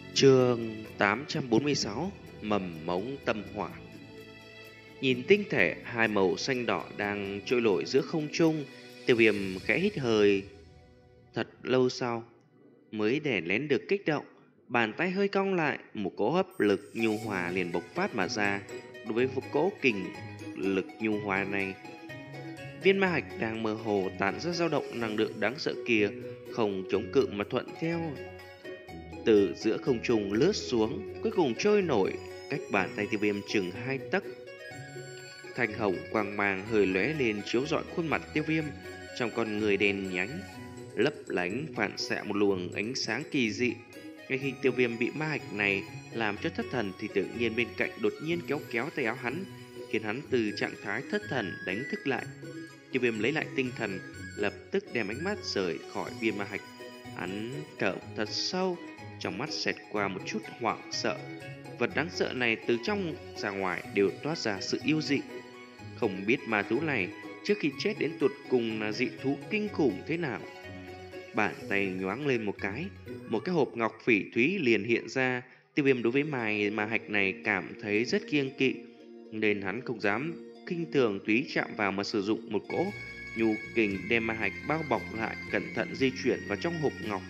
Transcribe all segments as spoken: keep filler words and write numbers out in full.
Chương tám trăm bốn mươi sáu. Mầm mống tâm hỏa. Nhìn tinh thể hai màu xanh đỏ đang trôi nổi giữa không trung, Tiêu Viêm khẽ hít hơi. Thật lâu sau mới để nén được kích động, bàn tay hơi cong lại, một cỗ hấp lực nhu hòa liền bộc phát mà ra. Đối với một cỗ kình lực nhu hòa này, viên ma hạch đang mơ hồ tản ra dao động năng lượng đáng sợ kia không chống cự mà thuận theo từ giữa không trung lướt xuống, cuối cùng trôi nổi cách bàn tay Tiêu Viêm chừng hai tấc. Thanh hồng quang mang hơi lóe lên chiếu rọi khuôn mặt Tiêu Viêm, trong con người đen nhánh lấp lánh phản xạ một luồng ánh sáng kỳ dị. Ngay khi Tiêu Viêm bị ma hạch này làm cho thất thần thì tự nhiên bên cạnh đột nhiên kéo kéo tay áo hắn, khiến hắn từ trạng thái thất thần đánh thức lại. Tiêu Viêm lấy lại tinh thần, lập tức đem ánh mắt rời khỏi viên ma hạch. Hắn thở thật sâu, trong mắt xẹt qua một chút hoảng sợ. Vật đáng sợ này từ trong ra ngoài đều toát ra sự yêu dị. Không biết ma thú này trước khi chết đến tụt cùng là dị thú kinh khủng thế nào. Bàn tay nhoáng lên một cái, một cái hộp ngọc phỉ thúy liền hiện ra. Tiêu Viêm đối với mài ma hạch này cảm thấy rất kiêng kỵ, nên hắn không dám khinh thường tùy chạm vào mà sử dụng một cỗ nhu kình đem ma hạch bao bọc lại, cẩn thận di chuyển vào trong hộp ngọc.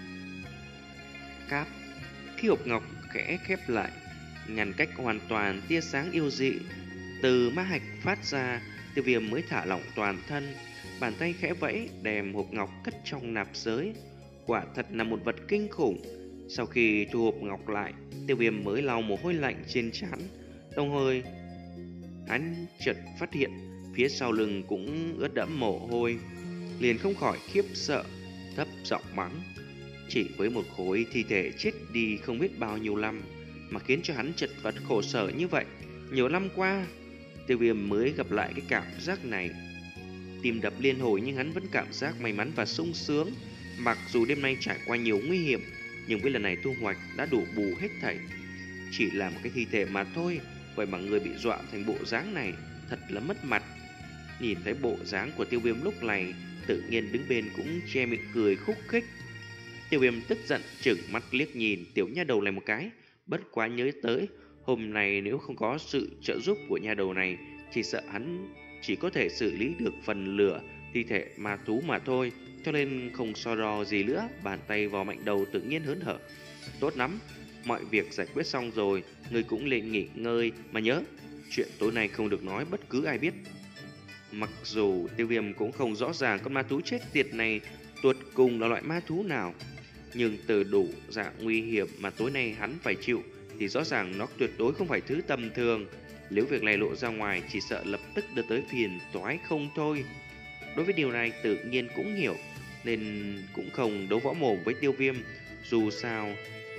Cáp, khi hộp ngọc khẽ khép lại, ngăn cách hoàn toàn tia sáng yêu dị từ ma hạch phát ra, Tiêu Viêm mới thả lỏng toàn thân. Bàn tay khẽ vẫy đem hộp ngọc cất trong nạp giới. Quả thật là một vật kinh khủng. Sau khi thu hộp ngọc lại, Tiêu Viêm mới lau mồ hôi lạnh trên trán, đồng thời hắn chợt phát hiện phía sau lưng cũng ướt đẫm mồ hôi, liền không khỏi khiếp sợ, thấp giọng mắng. Chỉ với một khối thi thể chết đi không biết bao nhiêu năm mà khiến cho hắn chật vật khổ sở như vậy. Nhiều năm qua, Tiêu Viêm mới gặp lại cái cảm giác này. Tim đập liên hồi nhưng hắn vẫn cảm giác may mắn và sung sướng. Mặc dù đêm nay trải qua nhiều nguy hiểm, nhưng với lần này thu hoạch đã đủ bù hết thảy. Chỉ là một cái thi thể mà thôi, vậy mà người bị dọa thành bộ dáng này, thật là mất mặt. Nhìn thấy bộ dáng của Tiêu Viêm lúc này, tự nhiên đứng bên cũng che miệng cười khúc khích. Tiêu Viêm tức giận trừng mắt liếc nhìn tiểu nha đầu này một cái, bất quá nhớ tới hôm nay nếu không có sự trợ giúp của nha đầu này, chỉ sợ hắn chỉ có thể xử lý được phần lửa thi thể ma thú mà thôi, cho nên không so đo gì nữa, bàn tay vò mạnh đầu tự nhiên hớn hở. Tốt lắm, mọi việc giải quyết xong rồi, người cũng lên nghỉ ngơi mà nhớ, chuyện tối nay không được nói bất cứ ai biết. Mặc dù Tiêu Viêm cũng không rõ ràng con ma thú chết tiệt này tuột cùng là loại ma thú nào, nhưng từ đủ dạng nguy hiểm mà tối nay hắn phải chịu thì rõ ràng nó tuyệt đối không phải thứ tầm thường. Nếu việc này lộ ra ngoài chỉ sợ lập tức đưa tới phiền toái không thôi. Đối với điều này tự nhiên cũng hiểu, nên cũng không đấu võ mồm với Tiêu Viêm. Dù sao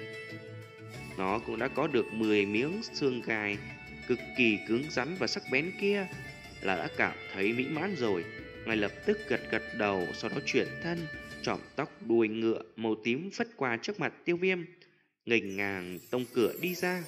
nó cũng đã có được mười miếng xương gai cực kỳ cứng rắn và sắc bén kia, là đã cảm thấy mỹ mãn rồi. Ngay lập tức gật gật đầu, sau đó chuyển thân, chỏm tóc đuôi ngựa màu tím phất qua trước mặt Tiêu Viêm, nghênh ngang tông cửa đi ra.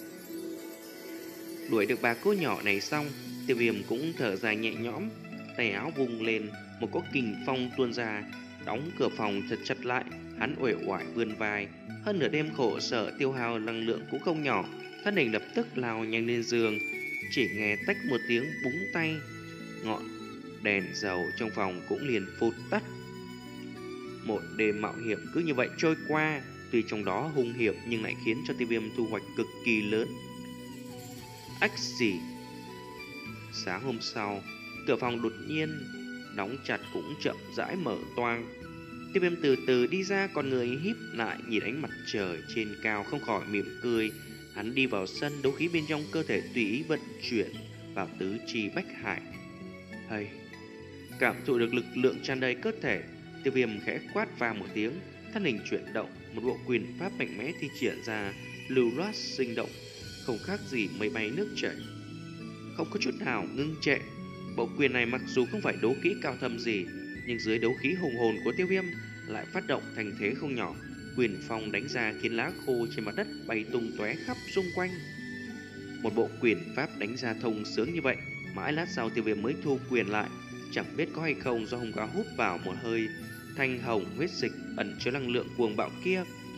Đuổi được bà cô nhỏ này xong, Tiêu Viêm cũng thở dài nhẹ nhõm, tay áo vung lên, một cỗ kình phong tuôn ra, đóng cửa phòng thật chặt lại. Hắn uể oải vươn vai, hơn nửa đêm khổ sở tiêu hao năng lượng cũng không nhỏ, thân hình lập tức lao nhanh lên giường. Chỉ nghe tách một tiếng búng tay, ngọn đèn dầu trong phòng cũng liền phụt tắt. Một đêm mạo hiểm cứ như vậy trôi qua, tuy trong đó hung hiểm nhưng lại khiến cho Tiêu Viêm thu hoạch cực kỳ lớn. Ách gì? Sáng hôm sau, cửa phòng đột nhiên đóng chặt cũng chậm rãi mở toang. Tiêu Viêm từ từ đi ra, con người híp lại nhìn ánh mặt trời trên cao không khỏi mỉm cười. Hắn đi vào sân, đấu khí bên trong cơ thể tùy ý vận chuyển vào tứ chi bách hải. Hay, cảm thụ được lực lượng tràn đầy cơ thể, Tiêu Viêm khẽ quát vang một tiếng, thân hình chuyển động, một bộ quyền pháp mạnh mẽ thi triển ra, lưu loát sinh động, không khác gì mây bay nước chảy, không có chút nào ngưng trệ. Bộ quyền này mặc dù không phải đấu khí cao thâm gì, nhưng dưới đấu khí hùng hồn của Tiêu Viêm lại phát động thành thế không nhỏ. Quyền phong đánh ra khiến lá khô trên mặt đất bay tung tóe khắp xung quanh. Một bộ quyền pháp đánh ra thông sướng như vậy, mãi lát sau Tiêu Viêm mới thu quyền lại. Chẳng biết có hay không do hùng cá hút vào một hơi thanh hồng huyết dịch ẩn chứa năng lượng cuồng bạo kia,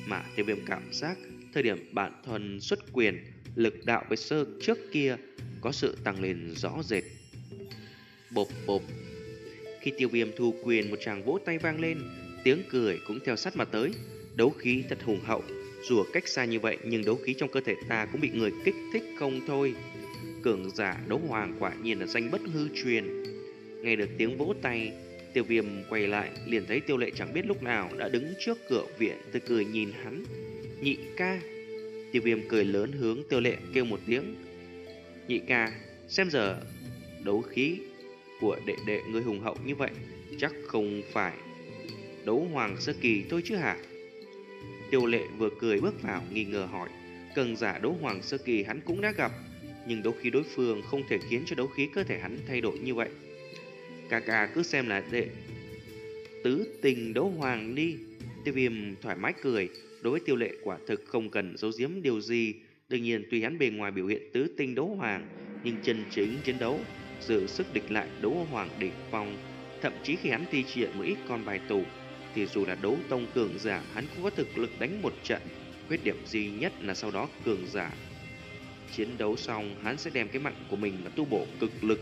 Mà tiêu viêm cảm giác thời điểm bản thân xuất quyền, lực đạo với sơ trước kia có sự tăng lên rõ rệt. Bộp bộp. Khi tiêu viêm thu quyền, một tràng vỗ tay vang lên, tiếng cười cũng theo sát mà tới. Đấu khí thật hùng hậu, dù ở cách xa như vậy nhưng đấu khí trong cơ thể ta cũng bị người kích thích không thôi. Cường giả đấu hoàng quả nhiên là danh bất hư truyền. Nghe được tiếng vỗ tay, tiêu viêm quay lại liền thấy Tiêu Lệ chẳng biết lúc nào đã đứng trước cửa viện, tươi cười nhìn hắn. Nhị ca. Tiêu viêm cười lớn hướng Tiêu Lệ kêu một tiếng. Nhị ca, xem giờ đấu khí của đệ đệ người hùng hậu như vậy, chắc không phải đấu hoàng sơ kỳ thôi chứ hả? Tiêu Lệ vừa cười bước vào nghi ngờ hỏi. Cường giả đấu hoàng sơ kỳ hắn cũng đã gặp, nhưng đấu khí đối phương không thể khiến cho đấu khí cơ thể hắn thay đổi như vậy. Ca ca cứ xem là đệ tứ tình đấu hoàng đi. Tiêu viêm thoải mái cười. Đối với Tiêu Lệ quả thực không cần giấu giếm điều gì. Đương nhiên tuy hắn bề ngoài biểu hiện tứ tinh đấu hoàng, nhưng chân chính chiến đấu giữ sức địch lại đấu hoàng đỉnh phong. Thậm chí khi hắn thi triển một ít con bài tủ, thì dù là đấu tông cường giả, hắn cũng có thực lực đánh một trận. Khuyết điểm duy nhất là sau đó cường giả chiến đấu xong, hắn sẽ đem cái mạng của mình là tu bổ cực lực.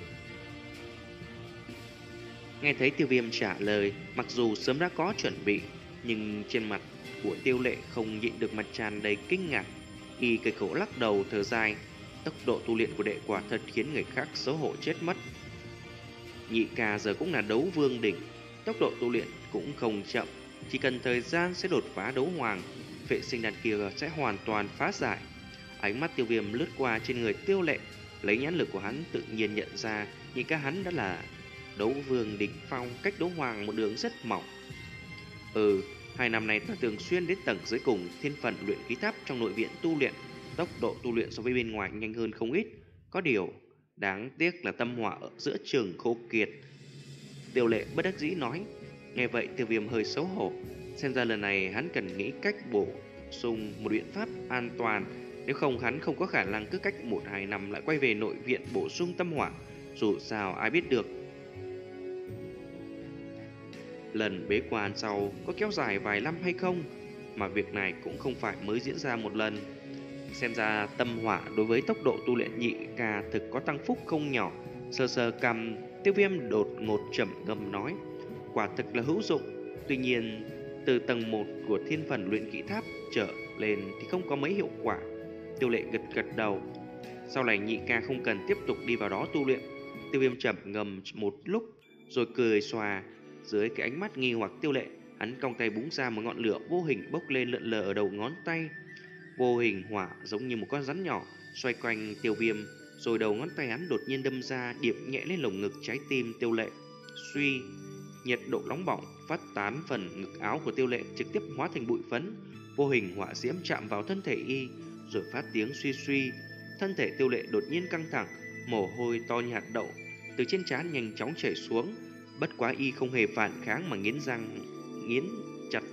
Nghe thấy Tiêu viêm trả lời, mặc dù sớm đã có chuẩn bị, nhưng trên mặt của Tiêu Lệ không nhịn được mặt tràn đầy kinh ngạc. Y cười khổ lắc đầu thở dài. Tốc độ tu luyện của đệ quả thật khiến người khác xấu hổ chết mất. Nhị ca giờ cũng là đấu vương đỉnh, tốc độ tu luyện cũng không chậm, chỉ cần thời gian sẽ đột phá đấu hoàng. Vệ sinh đàn kia sẽ hoàn toàn phá giải. Ánh mắt Tiêu viêm lướt qua trên người Tiêu Lệ, lấy nhãn lực của hắn tự nhiên nhận ra nhị ca hắn đã là đấu vương đỉnh phong, cách đấu hoàng một đường rất mỏng. Ừ, hai năm nay ta thường xuyên đến tầng dưới cùng thiên phần luyện khí tháp trong nội viện tu luyện, tốc độ tu luyện so với bên ngoài nhanh hơn không ít. Có điều đáng tiếc là tâm hỏa ở giữa trường khô kiệt. Tiêu Lệ bất đắc dĩ nói. Nghe vậy Tiêu viêm hơi xấu hổ. Xem ra lần này hắn cần nghĩ cách bổ sung một biện pháp an toàn, nếu không hắn không có khả năng cứ cách một hai năm lại quay về nội viện bổ sung tâm hỏa. Dù sao ai biết được lần bế quan sau có kéo dài vài năm hay không, mà việc này cũng không phải mới diễn ra một lần. Xem ra tâm hỏa đối với tốc độ tu luyện nhị ca thực có tăng phúc không nhỏ. Sờ sờ cằm, Tiêu viêm đột ngột trầm ngâm nói. Quả thực là hữu dụng. Tuy nhiên từ tầng một của thiên phần luyện kỹ tháp trở lên thì không có mấy hiệu quả. Tiêu Lệ gật gật đầu. Sau này nhị ca không cần tiếp tục đi vào đó tu luyện. Tiêu viêm trầm ngâm một lúc rồi cười xòa. Dưới cái ánh mắt nghi hoặc Tiêu Lệ, hắn cong tay búng ra một ngọn lửa vô hình bốc lên lượn lờ ở đầu ngón tay. Vô hình hỏa giống như một con rắn nhỏ xoay quanh Tiêu viêm, rồi đầu ngón tay hắn đột nhiên đâm ra, điểm nhẹ lên lồng ngực trái tim Tiêu Lệ. Suy, nhiệt độ nóng bỏng phát tán phần ngực áo của Tiêu Lệ, trực tiếp hóa thành bụi phấn. Vô hình hỏa diễm chạm vào thân thể y, rồi phát tiếng suy suy. Thân thể Tiêu Lệ đột nhiên căng thẳng, mồ hôi to như hạt đậu từ trên trán nhanh chóng chảy xuống. Bất quá y không hề phản kháng mà nghiến răng nghiến chặt,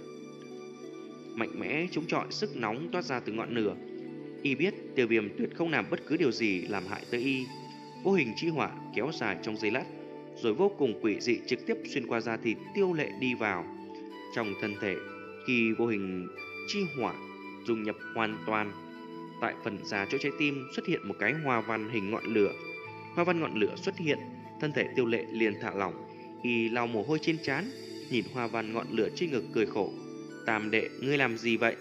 mạnh mẽ chống chọi sức nóng toát ra từ ngọn lửa. Y biết Tiêu viêm tuyệt không làm bất cứ điều gì làm hại tới y. Vô hình chi hỏa kéo dài trong giây lát, rồi vô cùng quỷ dị trực tiếp xuyên qua da thịt Tiêu Lệ đi vào trong thân thể. Khi vô hình chi hỏa dung nhập hoàn toàn, tại phần da chỗ trái tim xuất hiện một cái hoa văn hình ngọn lửa. Hoa văn ngọn lửa xuất hiện, thân thể Tiêu Lệ liền thả lỏng. Y lau mồ hôi trên trán, nhìn hoa văn ngọn lửa trên ngực cười khổ. Tam đệ, ngươi làm gì vậy?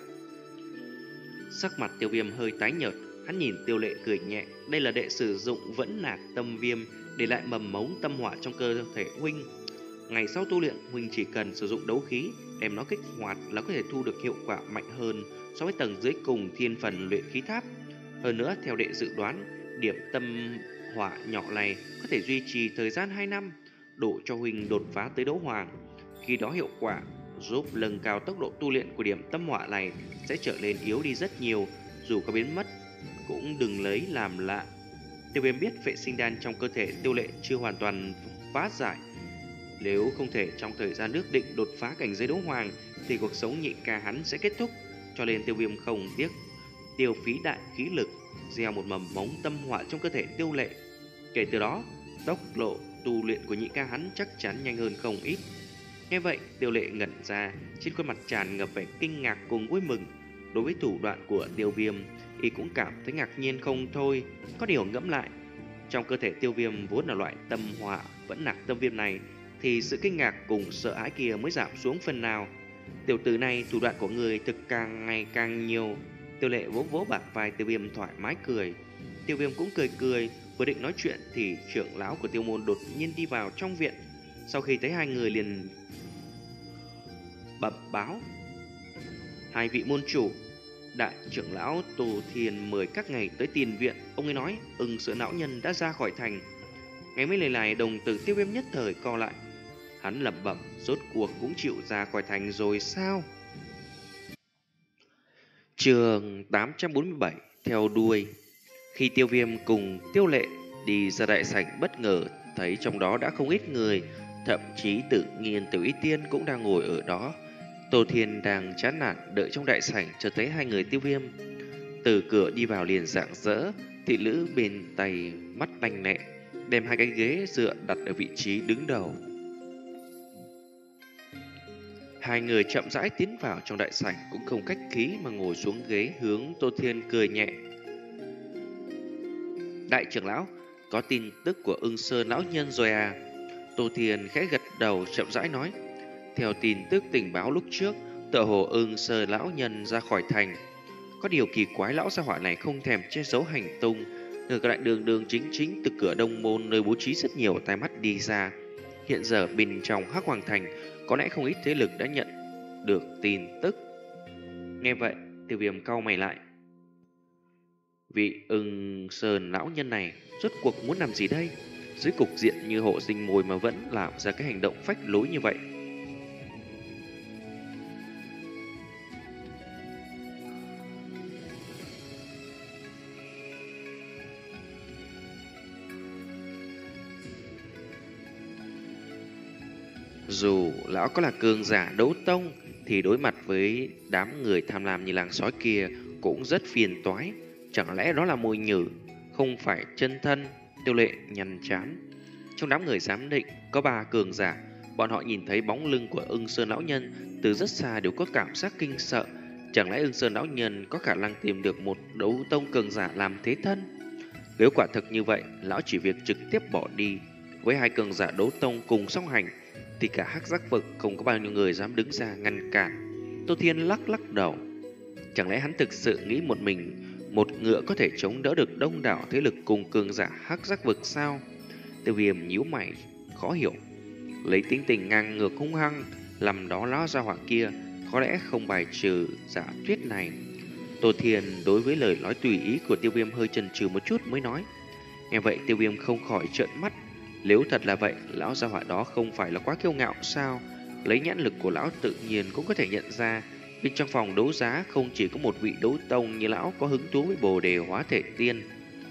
Sắc mặt Tiêu viêm hơi tái nhợt, hắn nhìn Tiêu Lệ cười nhẹ. Đây là đệ sử dụng vẫn nạc tâm viêm để lại mầm mống tâm hỏa trong cơ thể huynh. Ngày sau tu luyện, huynh chỉ cần sử dụng đấu khí đem nó kích hoạt là có thể thu được hiệu quả mạnh hơn so với tầng dưới cùng thiên phần luyện khí tháp. Hơn nữa, theo đệ dự đoán, điểm tâm hỏa nhỏ này có thể duy trì thời gian hai năm, đủ cho huynh đột phá tới đấu hoàng. Khi đó hiệu quả giúp nâng cao tốc độ tu luyện của điểm tâm hỏa này sẽ trở nên yếu đi rất nhiều. Dù có biến mất cũng đừng lấy làm lạ. Tiêu viêm biết vệ sinh đan trong cơ thể Tiêu Lệ chưa hoàn toàn phá giải. Nếu không thể trong thời gian ước định đột phá cảnh giới đấu hoàng thì cuộc sống nhị ca hắn sẽ kết thúc. Cho nên Tiêu viêm không tiếc tiêu phí đại khí lực gieo một mầm mống tâm hỏa trong cơ thể Tiêu Lệ. Kể từ đó, tốc độ tu luyện của nhị ca hắn chắc chắn nhanh hơn không ít. Nghe vậy, Tiêu Lệ ngẩn ra, trên khuôn mặt tràn ngập vẻ kinh ngạc cùng vui mừng. Đối với thủ đoạn của Tiêu Viêm, y cũng cảm thấy ngạc nhiên không thôi. Có điều ngẫm lại, trong cơ thể Tiêu Viêm vốn là loại tâm hỏa vẫn nặc tâm viêm này, thì sự kinh ngạc cùng sợ hãi kia mới giảm xuống phần nào. Tiểu tử này thủ đoạn của người thực càng ngày càng nhiều. Tiêu Lệ vỗ vỗ bả vai Tiêu Viêm thoải mái cười. Tiêu Viêm cũng cười cười, vừa định nói chuyện thì trưởng lão của Tiêu môn đột nhiên đi vào trong viện. Sau khi thấy hai người liền bẩm báo: hai vị môn chủ, đại trưởng lão Tô Thiên mời các ngày tới tiền viện. Ông ấy nói Ưng Sơn lão nhân đã ra khỏi thành. Ngay mấy lời này, đồng tử Tiêu Viêm nhất thời co lại. Hắn lẩm bẩm, rốt cuộc cũng chịu ra khỏi thành rồi sao? Chương tám trăm bốn mươi bảy theo đuôi. Khi Tiêu Viêm cùng Tiêu Lệ đi ra đại sảnh, bất ngờ thấy trong đó đã không ít người, thậm chí tự nhiên Tiểu Y Tiên cũng đang ngồi ở đó. Tô Thiên đang chán nản đợi trong đại sảnh, chợt thấy hai người Tiêu Viêm từ cửa đi vào liền rạng rỡ. Thị nữ bên tay mắt lanh lẹ đem hai cái ghế dựa đặt ở vị trí đứng đầu. Hai người chậm rãi tiến vào trong đại sảnh, cũng không khách khí mà ngồi xuống ghế, hướng Tô Thiên cười nhẹ. Đại trưởng lão, có tin tức của Ưng Sơn lão nhân rồi à? Tô Thiên khẽ gật đầu, chậm rãi nói. Theo tin tức tình báo lúc trước, tựa hồ Ưng Sơn lão nhân ra khỏi thành. Có điều kỳ quái, lão gia hỏa này không thèm che giấu hành tung, ngược lại đường đường chính chính từ cửa đông môn nơi bố trí rất nhiều tai mắt đi ra. Hiện giờ bên trong Hắc Hoàng thành có lẽ không ít thế lực đã nhận được tin tức. Nghe vậy, Tiêu Viêm cau mày lại. Vị Ưng Sơn lão nhân này rốt cuộc muốn làm gì đây? Dưới cục diện như hộ sinh mồi mà vẫn làm ra cái hành động phách lối như vậy. Dù lão có là cường giả đấu tông thì đối mặt với đám người tham lam như làng sói kia cũng rất phiền toái. Chẳng lẽ đó là mồi nhử, không phải chân thân? Tiêu Lệ nhăn chán. Trong đám người giám định có ba cường giả. Bọn họ nhìn thấy bóng lưng của Ưng Sơn lão nhân từ rất xa đều có cảm giác kinh sợ. Chẳng lẽ Ưng Sơn lão nhân có khả năng tìm được một đấu tông cường giả làm thế thân? Nếu quả thực như vậy, lão chỉ việc trực tiếp bỏ đi. Với hai cường giả đấu tông cùng song hành thì cả Hắc Giác vực không có bao nhiêu người dám đứng ra ngăn cản. Tô Thiên lắc lắc đầu. Chẳng lẽ hắn thực sự nghĩ một mình một ngựa có thể chống đỡ được đông đảo thế lực cùng cường giả Hắc Giác vực sao? Tiêu Viêm nhíu mày khó hiểu. Lấy tính tình ngang ngược hung hăng làm đó lão gia hỏa kia, có lẽ không bài trừ giả thuyết này. Tô Thiên đối với lời nói tùy ý của Tiêu Viêm hơi chần chừ một chút mới nói. Nghe vậy Tiêu Viêm không khỏi trợn mắt. Nếu thật là vậy, lão gia hỏa đó không phải là quá kiêu ngạo sao? Lấy nhãn lực của lão tự nhiên cũng có thể nhận ra, bên trong phòng đấu giá không chỉ có một vị đấu tông như lão có hứng thú với Bồ Đề Hóa Thể Tiên.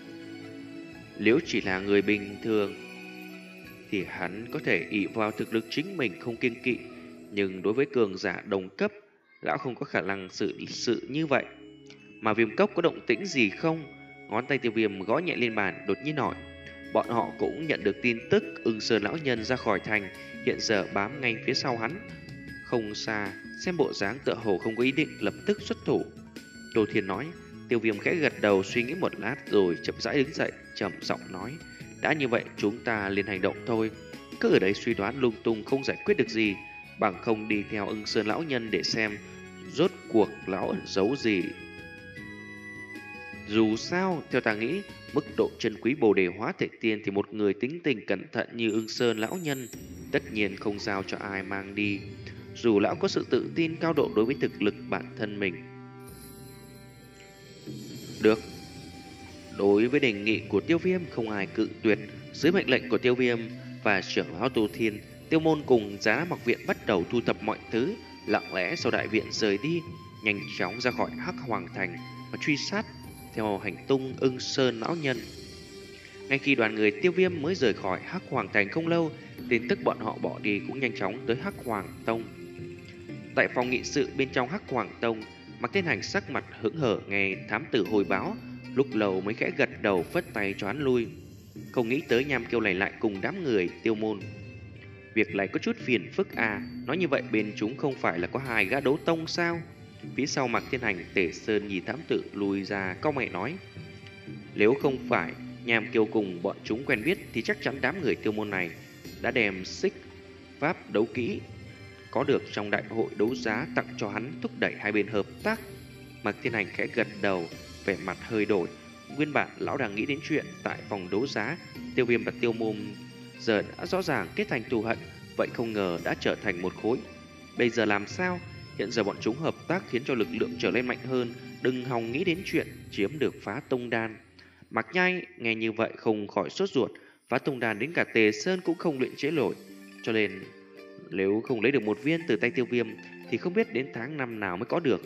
Nếu chỉ là người bình thường thì hắn có thể ỷ vào thực lực chính mình không kiêng kỵ, nhưng đối với cường giả đồng cấp, lão không có khả năng xử sự như vậy. Mà Viêm Cốc có động tĩnh gì không? Ngón tay Tiêu Viêm gõ nhẹ lên bàn, đột nhiên hỏi. Bọn họ cũng nhận được tin tức Ưng Sơn lão nhân ra khỏi thành, hiện giờ bám ngay phía sau hắn, không xa, xem bộ dáng tựa hồ không có ý định lập tức xuất thủ. Tô Thiên nói. Tiêu Viêm khẽ gật đầu suy nghĩ một lát rồi chậm rãi đứng dậy, trầm giọng nói. Đã như vậy chúng ta liền hành động thôi. Cứ ở đây suy đoán lung tung không giải quyết được gì, bằng không đi theo Ưng Sơn lão nhân để xem rốt cuộc lão ẩn giấu gì. Dù sao, theo ta nghĩ, mức độ chân quý Bồ Đề Hóa Thể Tiên thì một người tính tình cẩn thận như Ưng Sơn lão nhân tất nhiên không giao cho ai mang đi, dù lão có sự tự tin cao độ đối với thực lực bản thân mình. Được. Đối với đề nghị của Tiêu Viêm không ai cự tuyệt. Dưới mệnh lệnh của Tiêu Viêm và trưởng lão Tô Thiên, Tiêu môn cùng Giá Mặc Viện bắt đầu thu thập mọi thứ, lặng lẽ sau đại viện rời đi, nhanh chóng ra khỏi Hắc Hoàng thành và truy sát theo hành tung Ưng Sơn lão nhân. Ngay khi đoàn người Tiêu Viêm mới rời khỏi Hắc Hoàng thành không lâu, tin tức bọn họ bỏ đi cũng nhanh chóng tới Hắc Hoàng tông. Tại phòng nghị sự bên trong Hắc Hoàng tông, Mạc Thiên Hành sắc mặt hững hờ nghe thám tử hồi báo, lúc lâu mới khẽ gật đầu phất tay cho hắn lui. Không nghĩ tới Nham Kiêu này lại cùng đám người Tiêu môn. việc này có chút phiền phức à. Nói như vậy bên chúng không phải là có hai gã đấu tông sao? Phía sau Mạc Thiên Hành, Tề Sơn nhìn thám tử lùi ra, cau mày nói: nếu không phải Nham Kiêu cùng bọn chúng quen biết thì chắc chắn đám người tiêu môn này đã đem xích pháp đấu kỹ có được trong đại hội đấu giá tặng cho hắn, thúc đẩy hai bên hợp tác. Mạc Thiên Hành khẽ gật đầu, vẻ mặt hơi đổi. Nguyên bản lão đang nghĩ đến chuyện tại phòng đấu giá Tiêu Viêm và Tiêu Môn giờ đã rõ ràng kết thành thù hận, vậy không ngờ đã trở thành một khối. Bây giờ làm sao? Hiện giờ bọn chúng hợp tác khiến cho lực lượng trở lên mạnh hơn, đừng hòng nghĩ đến chuyện chiếm được Phá Tông Đan. Mạc Nhai nghe như vậy không khỏi sốt ruột, Phá Tông Đan đến cả Tề Sơn cũng không luyện chế nổi, cho nên nếu không lấy được một viên từ tay Tiêu Viêm thì không biết đến tháng năm nào mới có được.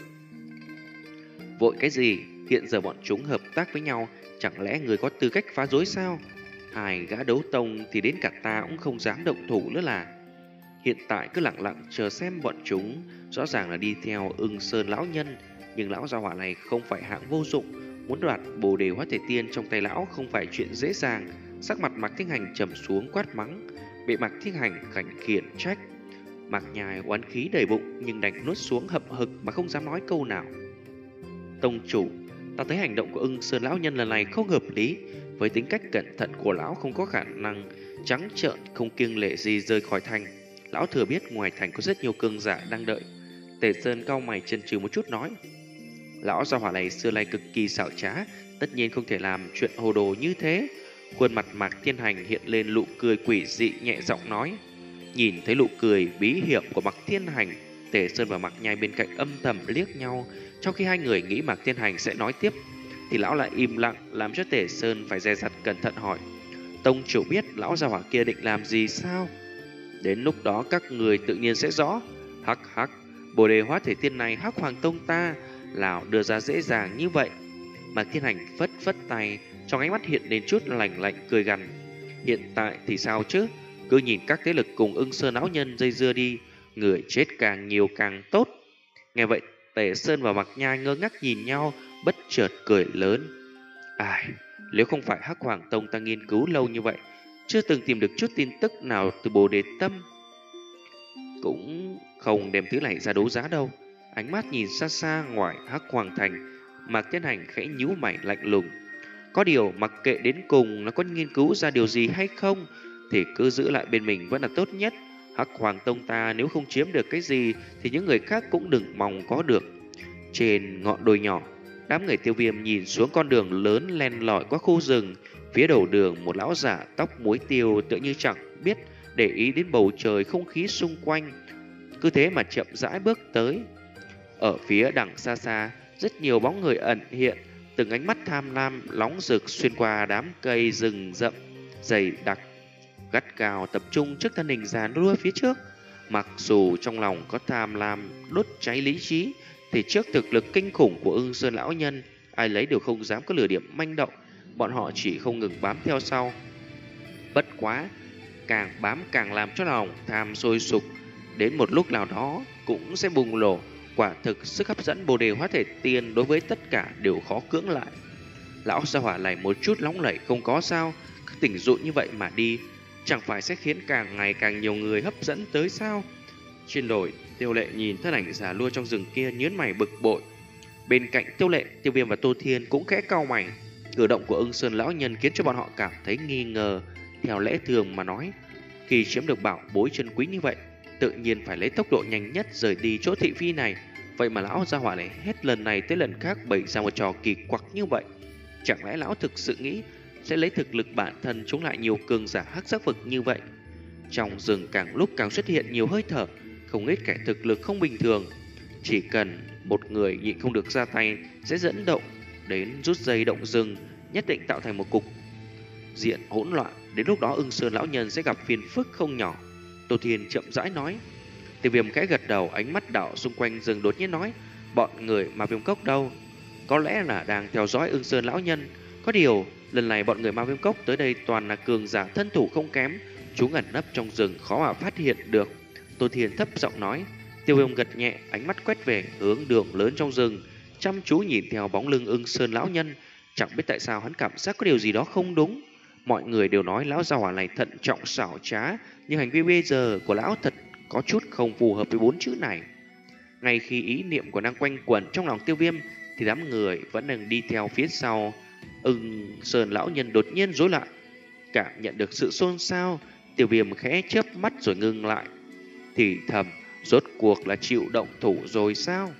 Vội cái gì? Hiện giờ bọn chúng hợp tác với nhau, chẳng lẽ người có tư cách phá rối sao? Hai gã đấu tông thì đến cả ta cũng không dám động thủ nữa là. Hiện tại cứ lặng lặng chờ xem bọn chúng, rõ ràng là đi theo Ưng Sơn lão nhân, nhưng lão gia hỏa này không phải hạng vô dụng, muốn đoạt Bồ Đề Hóa Thể Tiên trong tay lão không phải chuyện dễ dàng. Sắc mặt Mạc Thiên Hành trầm xuống quát mắng, bị Mạc Thiên Hành khảnh khiển trách. Mạc Nhai oán khí đầy bụng nhưng đành nuốt xuống hậm hực mà không dám nói câu nào. Tông chủ, ta thấy hành động của Ưng Sơn lão nhân lần này không hợp lý. Với tính cách cẩn thận của lão không có khả năng trắng trợn không kiêng lệ gì rời khỏi thành. Lão thừa biết ngoài thành có rất nhiều cường giả đang đợi. Tề Sơn cau mày chần chừ một chút nói, lão gia hỏa này xưa nay cực kỳ xảo trá, tất nhiên không thể làm chuyện hồ đồ như thế. Khuôn mặt Mạc Thiên Hành hiện lên nụ cười quỷ dị, nhẹ giọng nói. Nhìn thấy nụ cười bí hiểm của Mạc Thiên Hành, Tề Sơn và Mạc Nhai bên cạnh âm thầm liếc nhau. Trong khi hai người nghĩ Mạc Thiên Hành sẽ nói tiếp thì lão lại im lặng, làm cho Tề Sơn phải dè dặt cẩn thận hỏi, tông chủ biết lão gia hỏa kia định làm gì sao? Đến lúc đó các người tự nhiên sẽ rõ. Hắc hắc, Bồ Đề Hóa Thể Tiên này Hắc Hoàng Tông ta nào đưa ra dễ dàng như vậy? Mạc Thiên Hành phất phất tay, trong ánh mắt hiện lên chút lạnh lạnh cười gằn. Hiện tại thì sao chứ? Cứ nhìn các thế lực cùng Ưng Sơn lão nhân dây dưa đi, người chết càng nhiều càng tốt. Nghe vậy, Tề Sơn và Mạc Nhai ngơ ngác nhìn nhau, bất chợt cười lớn. Ai, nếu không phải Hắc Hoàng Tông ta nghiên cứu lâu như vậy, chưa từng tìm được chút tin tức nào từ Bồ Đề Tâm, cũng không đem thứ này ra đấu giá đâu. Ánh mắt nhìn xa xa ngoài Hắc Hoàng Thành, Mạc Thiên Hành khẽ nhíu mày lạnh lùng. Có điều mặc kệ đến cùng nó có nghiên cứu ra điều gì hay không thì cứ giữ lại bên mình vẫn là tốt nhất. Hắc Hoàng Tông ta nếu không chiếm được cái gì thì những người khác cũng đừng mong có được. Trên ngọn đồi nhỏ, đám người Tiêu Viêm nhìn xuống con đường lớn len lỏi qua khu rừng. Phía đầu đường một lão giả tóc muối tiêu tựa như chẳng biết để ý đến bầu trời không khí xung quanh, cứ thế mà chậm rãi bước tới. Ở phía đằng xa xa, rất nhiều bóng người ẩn hiện, từng ánh mắt tham lam nóng rực xuyên qua đám cây rừng rậm dày đặc, gắt gao tập trung trước thân hình già nua phía trước. Mặc dù trong lòng có tham lam đốt cháy lý trí, thì trước thực lực kinh khủng của Ưng Sơn lão nhân, ai lấy đều không dám có lửa điểm manh động. Bọn họ chỉ không ngừng bám theo sau. Bất quá, càng bám càng làm cho lòng tham sôi sục, đến một lúc nào đó cũng sẽ bùng nổ. Quả thực sức hấp dẫn Bồ Đề Hóa Thể Tiên đối với tất cả đều khó cưỡng lại. Lão gia hỏa này một chút nóng nảy không có sao, cứ tỉnh dụ như vậy mà đi, chẳng phải sẽ khiến càng ngày càng nhiều người hấp dẫn tới sao? Trên đồi, Tiêu Lệ nhìn thân ảnh già lua trong rừng kia nhớn mày bực bội. Bên cạnh Tiêu Lệ, Tiêu Viêm và Tô Thiên cũng khẽ cau mày. Cử động của Ưng Sơn lão nhân khiến cho bọn họ cảm thấy nghi ngờ. Theo lẽ thường mà nói, khi chiếm được bảo bối chân quý như vậy, tự nhiên phải lấy tốc độ nhanh nhất rời đi chỗ thị phi này. Vậy mà lão gia hỏa này hết lần này tới lần khác bày ra một trò kỳ quặc như vậy. Chẳng lẽ lão thực sự nghĩ sẽ lấy thực lực bản thân chống lại nhiều cường giả hắc sắc vực như vậy? Trong rừng càng lúc càng xuất hiện nhiều hơi thở, không ít kẻ thực lực không bình thường. Chỉ cần một người nhịn không được ra tay sẽ dẫn động đến rút dây động rừng, nhất định tạo thành một cục diện hỗn loạn. Đến lúc đó Ưng Sơn lão nhân sẽ gặp phiền phức không nhỏ. Tô Thiên chậm rãi nói. Tiêu Viêm khẽ gật đầu, ánh mắt đảo xung quanh rừng, đột nhiên nói, bọn người Ma Viêm Cốc đâu? Có lẽ là đang theo dõi Ưng Sơn lão nhân. Có điều lần này bọn người Ma Viêm Cốc tới đây toàn là cường giả thân thủ không kém, chúng ẩn nấp trong rừng khó mà phát hiện được. Tô Thiên thấp giọng nói. Tiêu Viêm gật nhẹ, ánh mắt quét về hướng đường lớn trong rừng, chăm chú nhìn theo bóng lưng Ưng Sơn lão nhân. Chẳng biết tại sao hắn cảm giác có điều gì đó không đúng. Mọi người đều nói lão già hỏa này thận trọng xảo trá, nhưng hành vi bây giờ của lão thật có chút không phù hợp với bốn chữ này. Ngay khi ý niệm của đang quanh quẩn trong lòng Tiêu Viêm, thì đám người vẫn đang đi theo phía sau. Ưng Sơn lão nhân đột nhiên rối loạn, cảm nhận được sự xôn xao. Tiêu Viêm khẽ chớp mắt rồi ngưng lại, thì thầm, rốt cuộc là chịu động thủ rồi sao?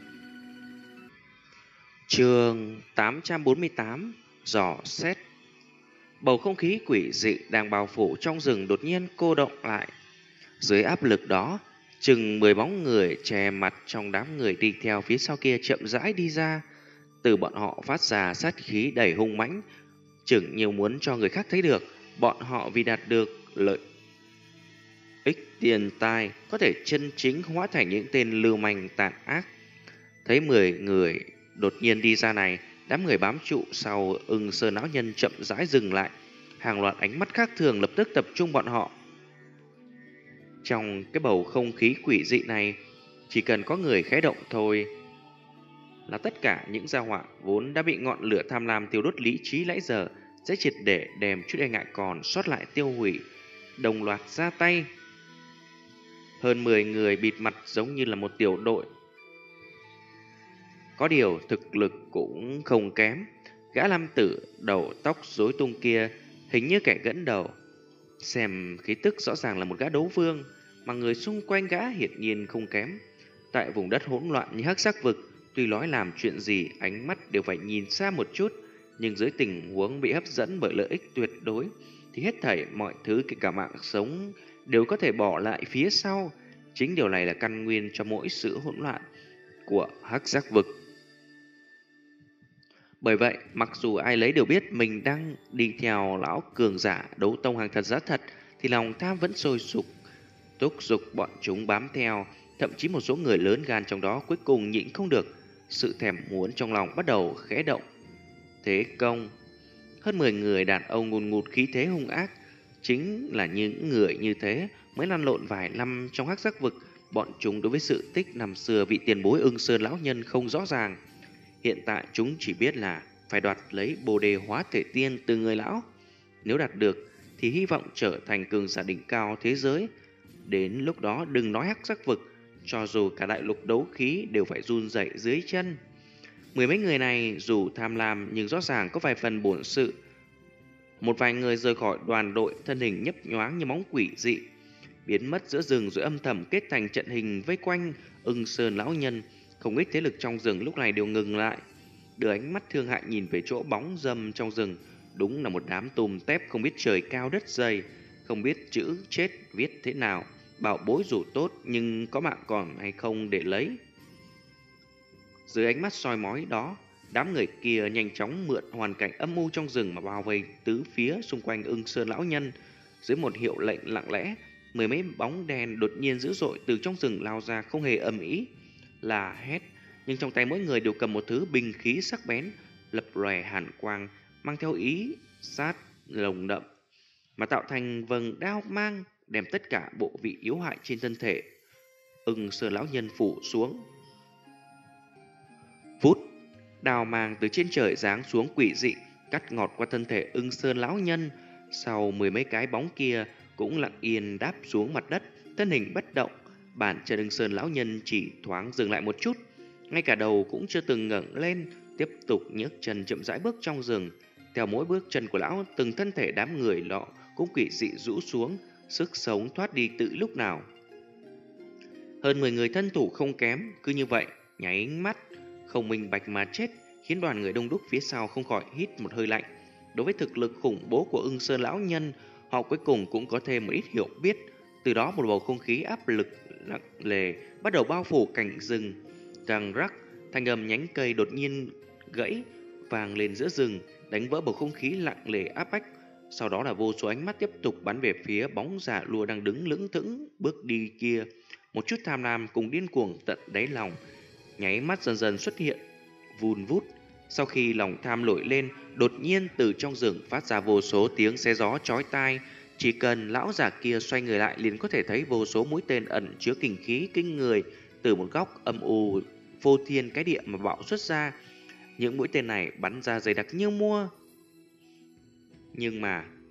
Chương tám trăm bốn mươi tám, dò xét. Bầu không khí quỷ dị đang bao phủ trong rừng đột nhiên cô động lại. Dưới áp lực đó, chừng mười bóng người che mặt trong đám người đi theo phía sau kia chậm rãi đi ra. Từ bọn họ phát ra sát khí đầy hung mãnh, chừng nhiều muốn cho người khác thấy được. Bọn họ vì đạt được lợi ích tiền tài có thể chân chính hóa thành những tên lưu manh tàn ác. Thấy mười người đột nhiên đi ra này, đám người bám trụ sau Ưng Sơn lão nhân chậm rãi dừng lại. Hàng loạt ánh mắt khác thường lập tức tập trung bọn họ. Trong cái bầu không khí quỷ dị này, chỉ cần có người khẽ động thôi là tất cả những gia họa vốn đã bị ngọn lửa tham lam tiêu đốt lý trí nãy giờ sẽ triệt để đem chút e ngại còn sót lại tiêu hủy, đồng loạt ra tay. Hơn mười người bịt mặt giống như là một tiểu đội. Có điều thực lực cũng không kém. Gã nam tử đầu tóc rối tung kia hình như kẻ dẫn đầu, xem khí tức rõ ràng là một gã đấu vương, mà người xung quanh gã hiển nhiên không kém. Tại vùng đất hỗn loạn như hắc sắc vực, tuy nói làm chuyện gì ánh mắt đều phải nhìn xa một chút, nhưng dưới tình huống bị hấp dẫn bởi lợi ích tuyệt đối thì hết thảy mọi thứ kể cả mạng sống đều có thể bỏ lại phía sau. Chính điều này là căn nguyên cho mỗi sự hỗn loạn của hắc sắc vực. Bởi vậy, mặc dù ai lấy đều biết mình đang đi theo lão cường giả đấu tông hàng thật giá thật, thì lòng tham vẫn sôi sục, thúc giục bọn chúng bám theo. Thậm chí một số người lớn gan trong đó cuối cùng nhịn không được, sự thèm muốn trong lòng bắt đầu khẽ động. Thế công. Hơn mười người đàn ông ngùn ngụt khí thế hung ác. Chính là những người như thế mới lăn lộn vài năm trong hắc sắc vực. Bọn chúng đối với sự tích năm xưa vị tiền bối Ưng Sơn lão nhân không rõ ràng. Hiện tại chúng chỉ biết là phải đoạt lấy bồ đề hóa thể tiên từ người lão. Nếu đạt được thì hy vọng trở thành cường giả đỉnh cao thế giới. Đến lúc đó đừng nói hắc sắc vực, cho dù cả đại lục đấu khí đều phải run rẩy dưới chân. Mười mấy người này dù tham lam nhưng rõ ràng có vài phần bổn sự. Một vài người rời khỏi đoàn đội, thân hình nhấp nhoáng như bóng quỷ dị, biến mất giữa rừng rồi âm thầm kết thành trận hình vây quanh Ưng Sơn lão nhân. Không ít thế lực trong rừng lúc này đều ngừng lại, đưa ánh mắt thương hại nhìn về chỗ bóng râm trong rừng. Đúng là một đám tùm tép không biết trời cao đất dày, không biết chữ chết viết thế nào. Bảo bối dù tốt nhưng có mạng còn hay không để lấy. Dưới ánh mắt soi mói đó, đám người kia nhanh chóng mượn hoàn cảnh âm u trong rừng mà bao vây tứ phía xung quanh Ưng Sơn lão nhân. Dưới một hiệu lệnh lặng lẽ, mười mấy bóng đèn đột nhiên dữ dội từ trong rừng lao ra, không hề ầm ĩ là hét, nhưng trong tay mỗi người đều cầm một thứ binh khí sắc bén, lập lòe hàn quang, mang theo ý sát lồng đậm, mà tạo thành vầng đao mang, đem tất cả bộ vị yếu hại trên thân thể Ưng Sơn lão nhân phủ xuống. Phút, đao mang từ trên trời giáng xuống quỷ dị, cắt ngọt qua thân thể Ưng Sơn lão nhân. Sau mười mấy cái bóng kia cũng lặng yên đáp xuống mặt đất, thân hình bất động. Bản chân Ưng Sơn lão nhân chỉ thoáng dừng lại một chút, ngay cả đầu cũng chưa từng ngẩng lên, tiếp tục nhấc chân chậm rãi bước trong rừng. Theo mỗi bước chân của lão, từng thân thể đám người lọ cũng quỷ dị rũ xuống, sức sống thoát đi tự lúc nào. Hơn mười người thân thủ không kém, cứ như vậy nháy mắt không minh bạch mà chết, khiến đoàn người đông đúc phía sau không khỏi hít một hơi lạnh. Đối với thực lực khủng bố của Ưng Sơn lão nhân, họ cuối cùng cũng có thêm một ít hiểu biết. Từ đó một bầu không khí áp lực nặng nề bắt đầu bao phủ cảnh rừng. Răng rắc, thanh âm nhánh cây đột nhiên gãy vang lên giữa rừng, đánh vỡ bầu không khí lặng lề áp bách. Sau đó là vô số ánh mắt tiếp tục bắn về phía bóng giả lùa đang đứng lững thững bước đi kia. Một chút tham lam cùng điên cuồng tận đáy lòng nháy mắt dần dần xuất hiện, vun vút. Sau khi lòng tham nổi lên, đột nhiên từ trong rừng phát ra vô số tiếng xé gió chói tai. Chỉ cần lão giả kia xoay người lại liền có thể thấy vô số mũi tên ẩn chứa kình khí kinh người từ một góc âm u vô thiên cái địa mà bạo xuất ra. Những mũi tên này bắn ra dày đặc như mua. Nhưng mà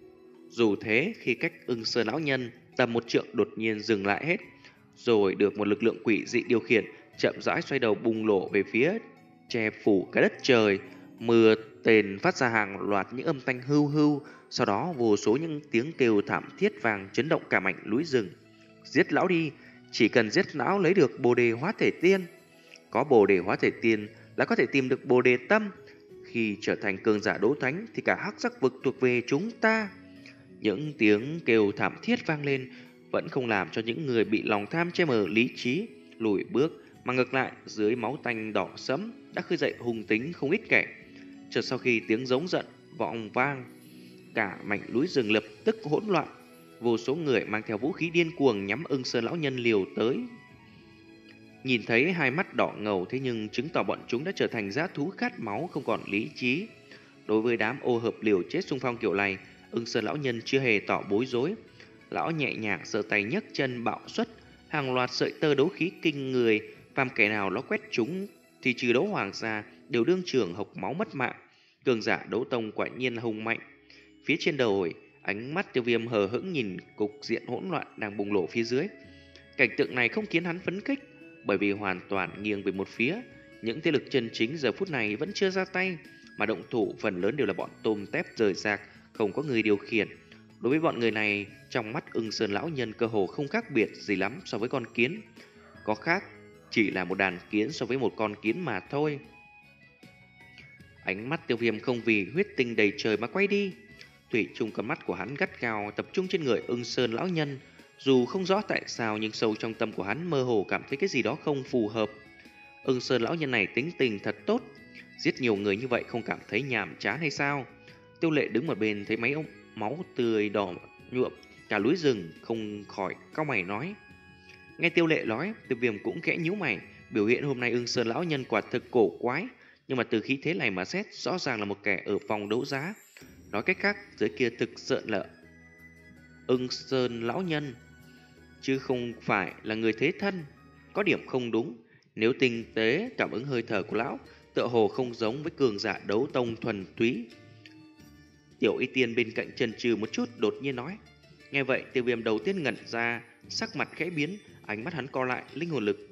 Dù thế, khi cách Ưng Sơn lão nhân tầm một trượng đột nhiên dừng lại hết, rồi được một lực lượng quỷ dị điều khiển, chậm rãi xoay đầu bùng nổ về phía che phủ cái đất trời. Mưa tên phát ra hàng loạt những âm thanh hưu hưu, sau đó vô số những tiếng kêu thảm thiết vang chấn động cả mảnh núi rừng. Giết lão đi, chỉ cần giết lão lấy được Bồ đề hóa thể tiên. Có Bồ đề hóa thể tiên là có thể tìm được Bồ đề tâm. Khi trở thành cường giả đấu thánh thì cả hắc sắc vực thuộc về chúng ta. Những tiếng kêu thảm thiết vang lên vẫn không làm cho những người bị lòng tham che mờ lý trí lùi bước, mà ngược lại dưới máu tanh đỏ sẫm đã khơi dậy hung tính không ít kẻ. Chợt sau khi tiếng giống giận vọng vang, cả mảnh núi rừng lập tức hỗn loạn. Vô số người mang theo vũ khí điên cuồng nhắm Ưng Sơn lão nhân liều tới. Nhìn thấy hai mắt đỏ ngầu, thế nhưng chứng tỏ bọn chúng đã trở thành dã thú khát máu không còn lý trí. Đối với đám ô hợp liều chết xung phong kiểu này, Ưng Sơn lão nhân chưa hề tỏ bối rối. Lão nhẹ nhàng giơ tay nhấc chân bạo xuất, hàng loạt sợi tơ đấu khí kinh người, phàm kẻ nào nó quét chúng thì trừ đấu hoàng gia đều đương trường hộc máu mất mạng. Cường giả đấu tông quả nhiên là hùng mạnh. Phía trên đầu, ánh mắt Tiêu Viêm hờ hững nhìn cục diện hỗn loạn đang bùng nổ phía dưới. Cảnh tượng này không khiến hắn phấn khích, bởi vì hoàn toàn nghiêng về một phía. Những thế lực chân chính giờ phút này vẫn chưa ra tay, mà động thủ phần lớn đều là bọn tôm tép rời rạc, không có người điều khiển. Đối với bọn người này, trong mắt Ưng Sơn lão nhân cơ hồ không khác biệt gì lắm so với con kiến. Có khác chỉ là một đàn kiến so với một con kiến mà thôi. Ánh mắt Tiêu Viêm không vì huyết tinh đầy trời mà quay đi. Thủy chung con mắt của hắn gắt gao tập trung trên người Ưng Sơn lão nhân. Dù không rõ tại sao nhưng sâu trong tâm của hắn mơ hồ cảm thấy cái gì đó không phù hợp. Ưng Sơn lão nhân này tính tình thật tốt, giết nhiều người như vậy không cảm thấy nhàm chán hay sao? Tiêu Lệ đứng một bên thấy mấy ông máu tươi đỏ nhuộm cả núi rừng, không khỏi cau mày nói. Nghe Tiêu Lệ nói, Tiêu Viêm cũng khẽ nhíu mày. Biểu hiện hôm nay Ưng Sơn lão nhân quả thực cổ quái, nhưng mà từ khí thế này mà xét, rõ ràng là một kẻ ở vòng đấu giá. Nói cách khác, dưới kia thực sự là Ưng Sơn lão nhân, chứ không phải là người thế thân. Có điểm không đúng. Nếu tinh tế cảm ứng hơi thở của lão, tựa hồ không giống với cường giả đấu tông thuần túy. Tiểu Y Tiên bên cạnh chần chừ một chút, đột nhiên nói. Nghe vậy, Tiêu Viêm đầu tiên ngẩn ra, sắc mặt khẽ biến, ánh mắt hắn co lại, linh hồn lực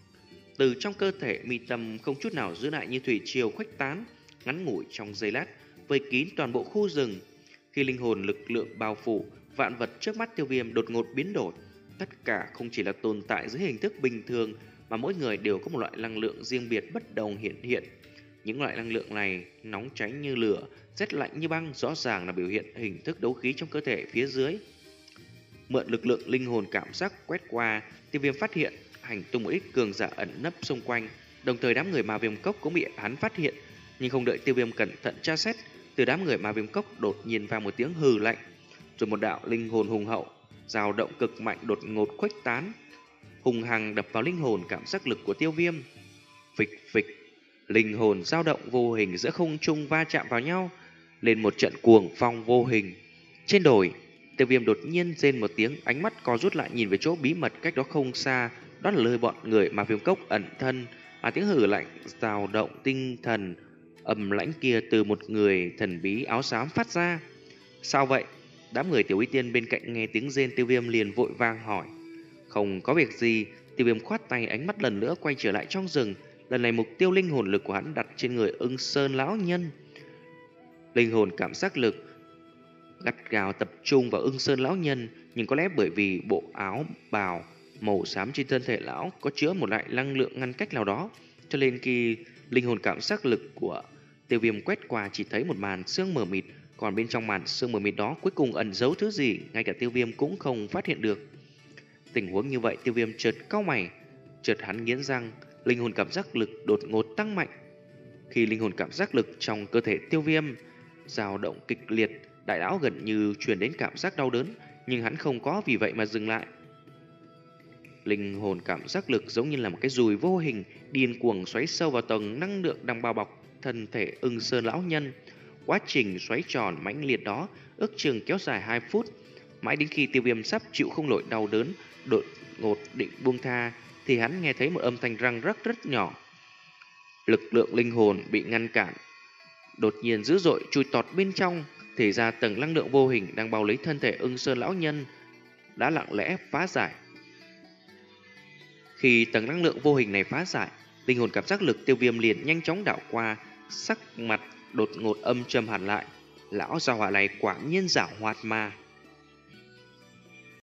từ trong cơ thể mi tâm không chút nào giữ lại như thủy triều khuếch tán, ngắn ngủi trong giây lát, vây kín toàn bộ khu rừng. Khi linh hồn lực lượng bao phủ, vạn vật trước mắt Tiêu Viêm đột ngột biến đổi. Tất cả không chỉ là tồn tại dưới hình thức bình thường, mà mỗi người đều có một loại năng lượng riêng biệt bất đồng hiện hiện. Những loại năng lượng này nóng cháy như lửa, rét lạnh như băng, rõ ràng là biểu hiện hình thức đấu khí trong cơ thể phía dưới. Mượn lực lượng linh hồn cảm giác quét qua, Tiêu Viêm phát hiện hành tung một ít cường giả ẩn nấp xung quanh, đồng thời đám người Ma Viêm Cốc cũng bị hắn phát hiện. Nhưng không đợi Tiêu Viêm cẩn thận tra xét, từ đám người Ma Viêm Cốc đột nhiên vang một tiếng hừ lạnh, rồi một đạo linh hồn hùng hậu dao động cực mạnh đột ngột khuếch tán, hùng hằng đập vào linh hồn cảm giác lực của Tiêu Viêm. Phịch phịch, linh hồn dao động vô hình giữa không trung va chạm vào nhau, lên một trận cuồng phong vô hình. Trên đồi, Tiêu Viêm đột nhiên rên một tiếng, ánh mắt co rút lại nhìn về chỗ bí mật cách đó không xa, đó là nơi bọn người Ma Viêm Cốc ẩn thân, mà tiếng hử lạnh dao động tinh thần ầm lãnh kia từ một người thần bí áo xám phát ra. Sao vậy? Đám người Tiểu Y Tiên bên cạnh nghe tiếng rên Tiêu Viêm liền vội vang hỏi. Không có việc gì. Tiêu Viêm khoát tay, ánh mắt lần nữa quay trở lại trong rừng. Lần này mục tiêu linh hồn lực của hắn đặt trên người Ưng Sơn lão nhân. Linh hồn cảm giác lực gắt gào tập trung vào Ưng Sơn lão nhân, nhưng có lẽ bởi vì bộ áo bào màu xám trên thân thể lão có chứa một loại năng lượng ngăn cách nào đó, cho nên khi linh hồn cảm giác lực của Tiêu Viêm quét qua chỉ thấy một màn sương mờ mịt, còn bên trong màn sương mờ mịt đó cuối cùng ẩn giấu thứ gì, ngay cả Tiêu Viêm cũng không phát hiện được. Tình huống như vậy, Tiêu Viêm chợt cau mày, chợt hắn nghiến răng, linh hồn cảm giác lực đột ngột tăng mạnh. Khi linh hồn cảm giác lực trong cơ thể Tiêu Viêm dao động kịch liệt, đại lão gần như truyền đến cảm giác đau đớn, nhưng hắn không có vì vậy mà dừng lại. Linh hồn cảm giác lực giống như là một cái dùi vô hình điên cuồng xoáy sâu vào tầng năng lượng đang bao bọc thân thể Ưng Sơn lão nhân. Quá trình xoáy tròn mãnh liệt đó ước chừng kéo dài hai phút, mãi đến khi Tiêu Viêm sắp chịu không nổi đau đớn, đột ngột định buông tha, thì hắn nghe thấy một âm thanh răng rắc rất nhỏ. Lực lượng linh hồn bị ngăn cản, đột nhiên dữ dội chui tọt bên trong, Thì ra tầng năng lượng vô hình đang bao lấy thân thể Ưng Sơn lão nhân đã lặng lẽ phá giải. Khi tầng năng lượng vô hình này phá giải, linh hồn cảm giác lực Tiêu Viêm liền nhanh chóng đảo qua, sắc mặt đột ngột âm trầm hẳn lại. Lão gia hỏa này quả nhiên giảo hoạt mà.